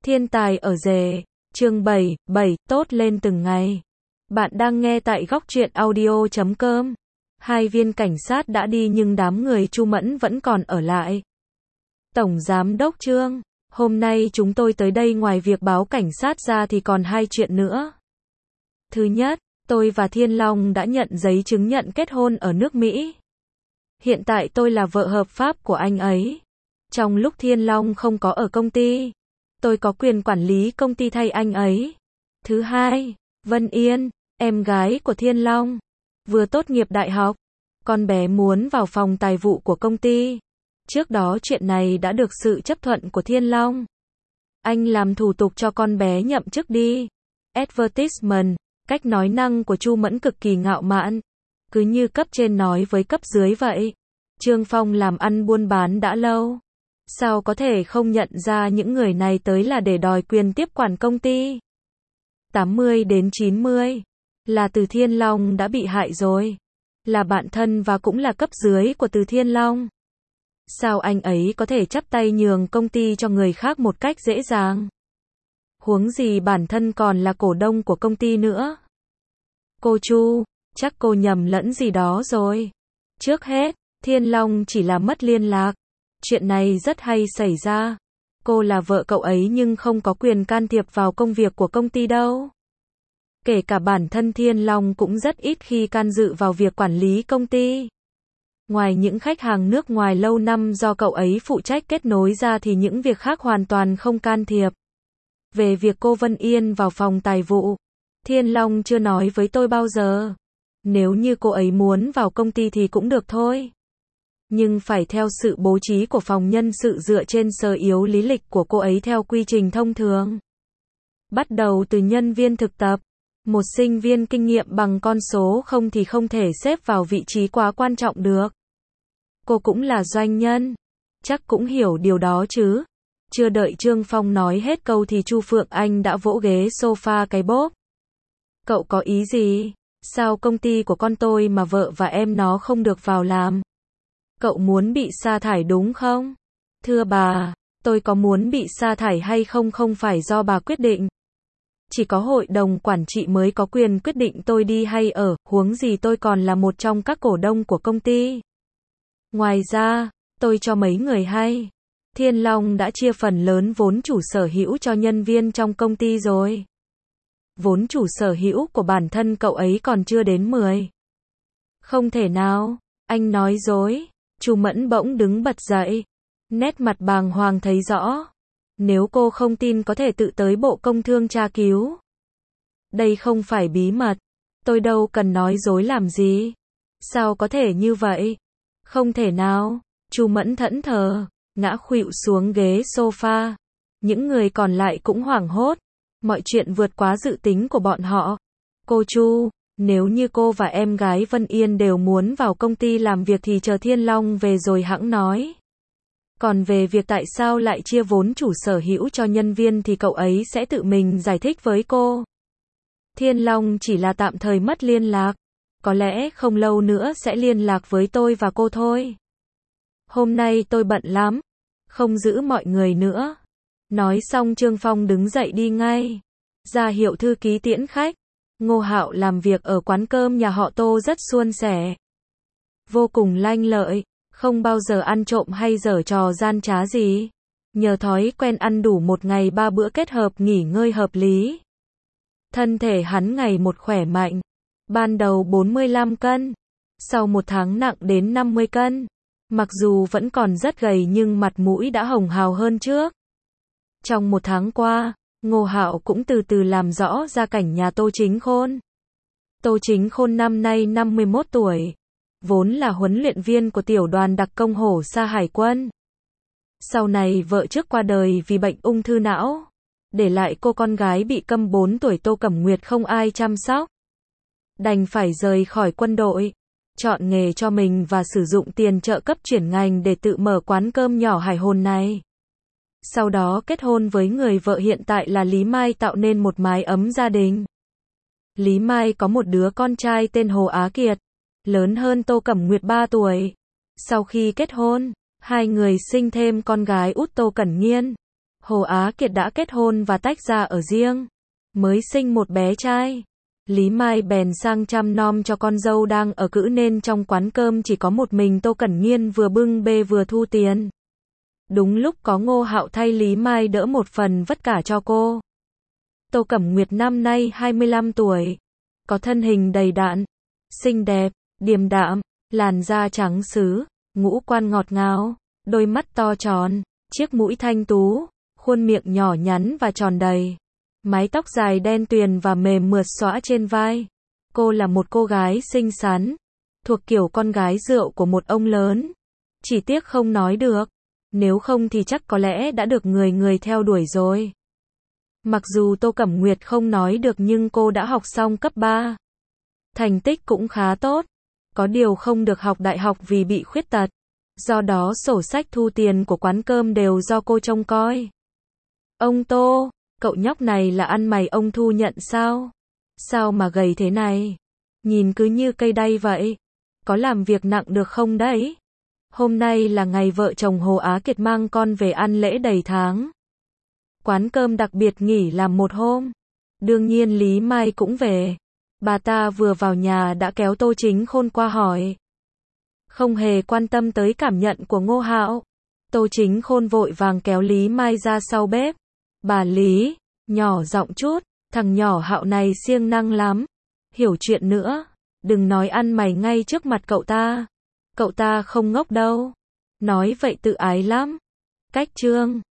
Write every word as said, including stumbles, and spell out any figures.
Thiên tài ở rể, chương bảy, bảy, tốt lên từng ngày. Bạn đang nghe tại góc truyện audio chấm com. Hai viên cảnh sát đã đi nhưng đám người Chu Mẫn vẫn còn ở lại. Tổng Giám đốc Trương, hôm nay chúng tôi tới đây ngoài việc báo cảnh sát ra thì còn hai chuyện nữa. Thứ nhất, tôi và Thiên Long đã nhận giấy chứng nhận kết hôn ở nước Mỹ. Hiện tại tôi là vợ hợp pháp của anh ấy. Trong lúc Thiên Long không có ở công ty, tôi có quyền quản lý công ty thay anh ấy. Thứ hai, Vân Yên, em gái của Thiên Long, vừa tốt nghiệp đại học. Con bé muốn vào phòng tài vụ của công ty. Trước đó chuyện này đã được sự chấp thuận của Thiên Long. Anh làm thủ tục cho con bé nhậm chức đi. Advertisement, cách nói năng của Chu Mẫn cực kỳ ngạo mạn. Cứ như cấp trên nói với cấp dưới vậy. Trương Phong làm ăn buôn bán đã lâu. Sao có thể không nhận ra những người này tới là để đòi quyền tiếp quản công ty? tám mươi đến chín mươi. Là Từ Thiên Long đã bị hại rồi. Là bạn thân và cũng là cấp dưới của Từ Thiên Long. Sao anh ấy có thể chắp tay nhường công ty cho người khác một cách dễ dàng? Huống gì bản thân còn là cổ đông của công ty nữa. Cô Chu, chắc cô nhầm lẫn gì đó rồi. Trước hết, Thiên Long chỉ là mất liên lạc. Chuyện này rất hay xảy ra. Cô là vợ cậu ấy nhưng không có quyền can thiệp vào công việc của công ty đâu. Kể cả bản thân Thiên Long cũng rất ít khi can dự vào việc quản lý công ty. Ngoài những khách hàng nước ngoài lâu năm do cậu ấy phụ trách kết nối ra thì những việc khác hoàn toàn không can thiệp. Về việc cô Vân Yên vào phòng tài vụ, Thiên Long chưa nói với tôi bao giờ. Nếu như cô ấy muốn vào công ty thì cũng được thôi. Nhưng phải theo sự bố trí của phòng nhân sự dựa trên sở yếu lý lịch của cô ấy theo quy trình thông thường. Bắt đầu từ nhân viên thực tập, một sinh viên kinh nghiệm bằng con số không thì không thể xếp vào vị trí quá quan trọng được. Cô cũng là doanh nhân, chắc cũng hiểu điều đó chứ. Chưa đợi Trương Phong nói hết câu thì Chu Phượng Anh đã vỗ ghế sofa cái bốp. Cậu có ý gì? Sao công ty của con tôi mà vợ và em nó không được vào làm? Cậu muốn bị sa thải đúng không? Thưa bà, tôi có muốn bị sa thải hay không không phải do bà quyết định. Chỉ có hội đồng quản trị mới có quyền quyết định tôi đi hay ở, huống gì tôi còn là một trong các cổ đông của công ty. Ngoài ra, tôi cho mấy người hay. Thiên Long đã chia phần lớn vốn chủ sở hữu cho nhân viên trong công ty rồi. Vốn chủ sở hữu của bản thân cậu ấy còn chưa đến mười. Không thể nào, anh nói dối. Chu Mẫn bỗng đứng bật dậy. Nét mặt bàng hoàng thấy rõ. Nếu cô không tin có thể tự tới Bộ Công Thương tra cứu. Đây không phải bí mật. Tôi đâu cần nói dối làm gì. Sao có thể như vậy? Không thể nào. Chu Mẫn thẫn thờ, ngã khuỵu xuống ghế sofa. Những người còn lại cũng hoảng hốt. Mọi chuyện vượt quá dự tính của bọn họ. Cô Chu, nếu như cô và em gái Vân Yên đều muốn vào công ty làm việc thì chờ Thiên Long về rồi hẵng nói. Còn về việc tại sao lại chia vốn chủ sở hữu cho nhân viên thì cậu ấy sẽ tự mình giải thích với cô. Thiên Long chỉ là tạm thời mất liên lạc. Có lẽ không lâu nữa sẽ liên lạc với tôi và cô thôi. Hôm nay tôi bận lắm. Không giữ mọi người nữa. Nói xong Trương Phong đứng dậy đi ngay. Ra hiệu thư ký tiễn khách. Ngô Hạo làm việc ở quán cơm nhà họ Tô rất suôn sẻ. Vô cùng lanh lợi. Không bao giờ ăn trộm hay giở trò gian trá gì. Nhờ thói quen ăn đủ một ngày ba bữa kết hợp nghỉ ngơi hợp lý. Thân thể hắn ngày một khỏe mạnh. Ban đầu bốn mươi lăm cân. Sau một tháng nặng đến năm mươi cân. Mặc dù vẫn còn rất gầy nhưng mặt mũi đã hồng hào hơn trước. Trong một tháng qua, Ngô Hạo cũng từ từ làm rõ gia cảnh nhà Tô Chính Khôn. Tô Chính Khôn năm nay năm mươi mốt tuổi. Vốn là huấn luyện viên của tiểu đoàn đặc công Hổ Sa Hải quân. Sau này vợ trước qua đời vì bệnh ung thư não. Để lại cô con gái bị câm bốn tuổi Tô Cẩm Nguyệt không ai chăm sóc. Đành phải rời khỏi quân đội. Chọn nghề cho mình và sử dụng tiền trợ cấp chuyển ngành để tự mở quán cơm nhỏ hải hồn này. Sau đó kết hôn với người vợ hiện tại là Lý Mai tạo nên một mái ấm gia đình. Lý Mai có một đứa con trai tên Hồ Á Kiệt, lớn hơn Tô Cẩm Nguyệt ba tuổi. Sau khi kết hôn, hai người sinh thêm con gái út Tô Cẩn Nghiên. Hồ Á Kiệt đã kết hôn và tách ra ở riêng, mới sinh một bé trai. Lý Mai bèn sang chăm nom cho con dâu đang ở cữ nên trong quán cơm chỉ có một mình Tô Cẩn Nhiên vừa bưng bê vừa thu tiền. Đúng lúc có Ngô Hạo thay Lý Mai đỡ một phần vất cả cho cô. Tô Cẩm Nguyệt năm nay hai mươi lăm tuổi, có thân hình đầy đặn, xinh đẹp, điềm đạm, làn da trắng sứ, ngũ quan ngọt ngào, đôi mắt to tròn, chiếc mũi thanh tú, khuôn miệng nhỏ nhắn và tròn đầy. Mái tóc dài đen tuyền và mềm mượt xõa trên vai. Cô là một cô gái xinh xắn, thuộc kiểu con gái rượu của một ông lớn. Chỉ tiếc không nói được, nếu không thì chắc có lẽ đã được người người theo đuổi rồi. Mặc dù Tô Cẩm Nguyệt không nói được nhưng cô đã học xong cấp ba. Thành tích cũng khá tốt, có điều không được học đại học vì bị khuyết tật. Do đó sổ sách thu tiền của quán cơm đều do cô trông coi. Ông Tô, cậu nhóc này là ăn mày ông thu nhận sao? Sao mà gầy thế này? Nhìn cứ như cây đay vậy. Có làm việc nặng được không đấy? Hôm nay là ngày vợ chồng Hồ Á Kiệt mang con về ăn lễ đầy tháng. Quán cơm đặc biệt nghỉ làm một hôm. Đương nhiên Lý Mai cũng về. Bà ta vừa vào nhà đã kéo Tô Chính Khôn qua hỏi. Không hề quan tâm tới cảm nhận của Ngô Hạo. Tô Chính Khôn vội vàng kéo Lý Mai ra sau bếp. Bà Lý, nhỏ giọng chút, thằng nhỏ Hạo này siêng năng lắm. Hiểu chuyện nữa, đừng nói ăn mày ngay trước mặt cậu ta. Cậu ta không ngốc đâu. Nói vậy tự ái lắm. Cách chương